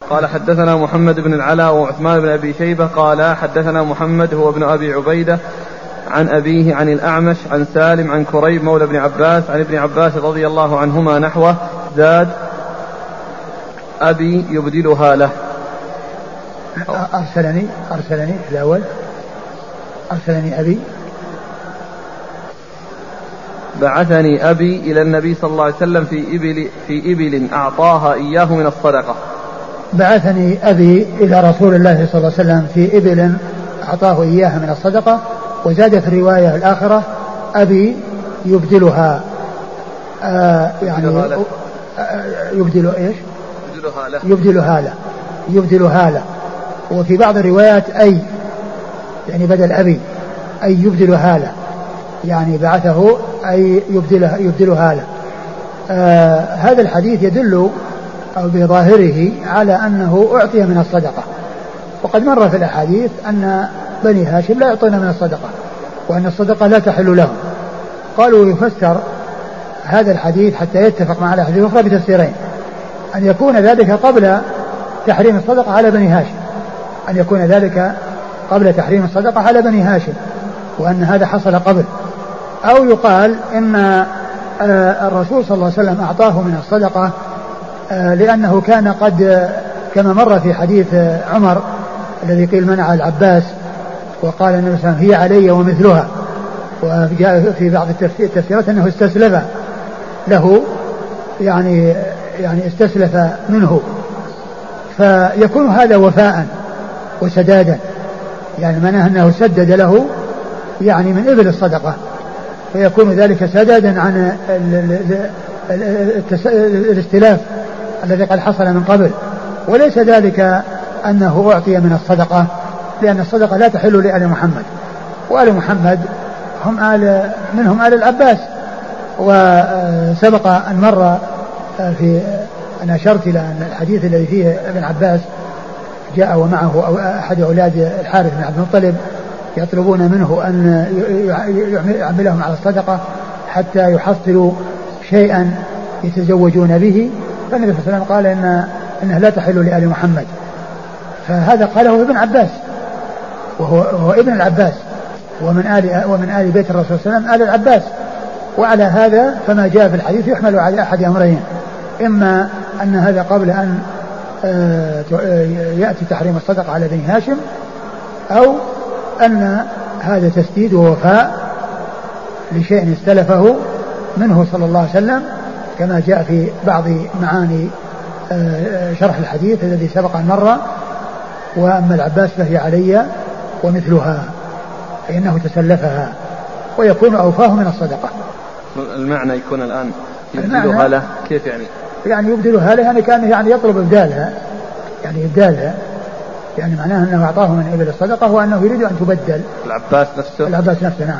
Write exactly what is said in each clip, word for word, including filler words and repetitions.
قال حدثنا محمد بن العلاء وعثمان بن أبي شيبة قال حدثنا محمد هو ابن أبي عبيدة عن أبيه عن الأعمش عن سالم عن كريب مولى ابن عباس عن ابن عباس رضي الله عنهما نحوه زاد أبي يبدلها له. أرسلني أرسلني في الأول أرسلني أبي بعثني أبي إلى النبي صلى الله عليه وسلم في إبل, في إبل أعطاها إياه من الصدقة. بعثني أبي إلى رسول الله صلى الله عليه وسلم في إبل أعطاه إياها من الصدقة. وزاد في الرواية الآخرة أبي يبدلها آه يعني يبدل إيش يبدلها له يبدلها له يبدلها له. وفي بعض الروايات أي يعني بدل أبي أي يبدلها له يعني بعثه أي يبدلها, يبدلها له. آه هذا الحديث يدل أو بظاهره على أنه أعطي من الصدقة. وقد مر في الأحاديث أن بني هاشم لا يعطون من الصدقة وأن الصدقة لا تحل لهم. قالوا يفسر هذا الحديث حتى يتفق مع الأحاديث الأخرى بتفسيرين: أن يكون ذلك قبل تحريم الصدقة على بني هاشم أن يكون ذلك قبل تحريم الصدقة على بني هاشم وأن هذا حصل قبل، أو يقال إن الرسول صلى الله عليه وسلم أعطاه من الصدقة لأنه كان قد كما مر في حديث عمر الذي قيل منع العباس وقال النبي صلى الله عليه وسلم هي علي ومثلها. وجاء في بعض التفسيرات أنه استسلف له يعني يعني استسلف منه، فيكون هذا وفاء وسدادا يعني معناه أنه سدد له يعني من إبل الصدقة، فيكون ذلك سدادا عن الاستلاف الذي قد حصل من قبل، وليس ذلك أنه أعطي من الصدقة لأن الصدقة لا تحل لآل محمد، وآل محمد هم آل منهم آل العباس. وسبق أن مر في أن أشرت إلى أن الحديث الذي فيه ابن عباس جاء ومعه أحد أولاد الحارث بن عبد المطلب يطلبون منه أن يعملهم على الصدقة حتى يحصلوا شيئا يتزوجون به، فالنبي صلى الله عليه وسلم قال إن إنها لا تحل لآل محمد، فهذا قاله ابن عباس وهو, وهو ابن العباس ومن آل ومن آل بيت الرسول صلى الله عليه وسلم آل العباس. وعلى هذا فما جاء في الحديث يحمل على أحد أمرين: إما أن هذا قبل أن يأتي تحريم الصدقة على بني هاشم، أو أن هذا تسديد ووفاء لشيء استلفه منه صلى الله عليه وسلم كما جاء في بعض معاني شرح الحديث الذي سبق أن مر. وأما العباس فهي علي ومثلها فإنه تسلفها ويكون أوفاه من الصدقة. المعنى يكون الآن يبدلها له كيف يعني؟ يعني يبدلها له يعني كان يعني يطلب إبدالها يعني إبدالها يعني معناه أنه أعطاه من إبل الصدقة وأنه يريد أن تبدل. العباس نفسه العباس نفسه نعم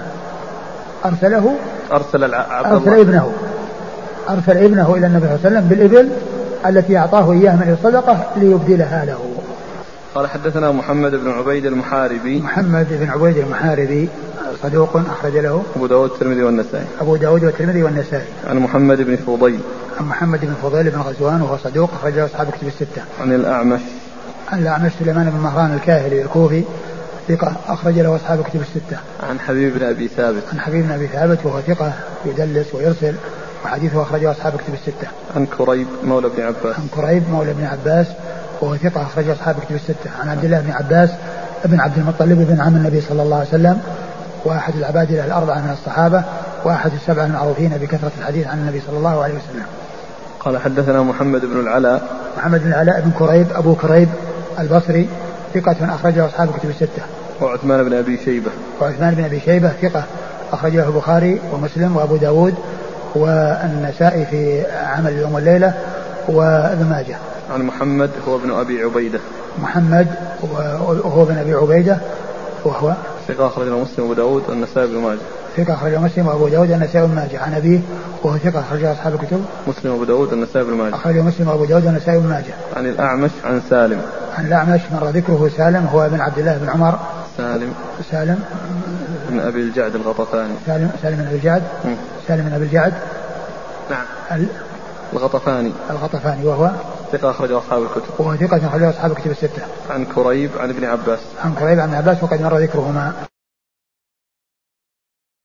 أرسله أرسل العبد أرسل الله. ابنه أرسل ابنه إلى النبي صلى الله عليه وسلم بالإبل التي أعطاه إياها من الصدقة ليبدلها له. قال حدثنا محمد بن عبيد المحاربي. محمد بن عبيد المحاربي صدوق أخرج له أبو داود والترمذي والنسائي. أبو داود والترمذي والنسائي. عن محمد بن فضيل. عن محمد بن فضيل بن غزوان وهو صدوق أخرج له أصحاب كتب الستة. عن الأعمش. عن الأعمش سليمان بن مهران الكاهلي الكوفي ثقة أخرج له أصحاب كتب الستة. عن حبيب بن أبي ثابت. عن حبيب بن أبي ثابت وهو ثقة يدلس ويرسل وحديثه أخرجه أصحاب كتب الستة. عن كريب مولى ابن عباس. عن كريب مولى ابن عباس وهو ثقة أخرجه أصحاب كتب الستة. عن عبد الله بن عباس ابن عبد المطلب بن عم النبي صلى الله عليه وسلم وأحد العبادلة الأربعة من الصحابة وأحد السبعة المعروفين بكثرة الحديث عن النبي صلى الله عليه وسلم. قال حدثنا محمد بن العلاء. محمد بن العلاء بن كريب أبو كريب البصري ثقة أخرجه أصحاب كتب الستة. وعثمان بن أبي شيبة. وعثمان بن أبي شيبة ثقة أخرجه البخاري ومسلم وأبو داود والنسائي في عمل اليوم والليلة وابن ماجه. عن محمد هو ابن أبي عبيدة. محمد وهو ابن أبي عبيدة وهو ثقة أخرجه مسلم وأبو داود والنسائي بن ماجه. ثقة أخرجه مسلم وأبو داود والنسائي بن ماجه. عن أبيه وهو ثقة أخرجه أصحاب الكتب مسلم وأبو داود والنسائي بن ماجه. أخرجه مسلم وأبو داود والنسائي بن ماجه. عن الأعمش عن سالم. عن الأعمش مر ذكره سالم هو ابن عبد الله بن عمر. سالم سالم بن أبي الجعد الغطفاني. سالم سالم بن أبي الجعد. سالم بن أبي الجعد نعم الغطفاني. الغطفاني وهو ثقة أخرجه أصحاب الكتب. وثقة أخرجه أصحاب الكتب الستة. عن كريب عن ابن عباس. عن كريب عن ابن عباس وقد مر ذكرهما.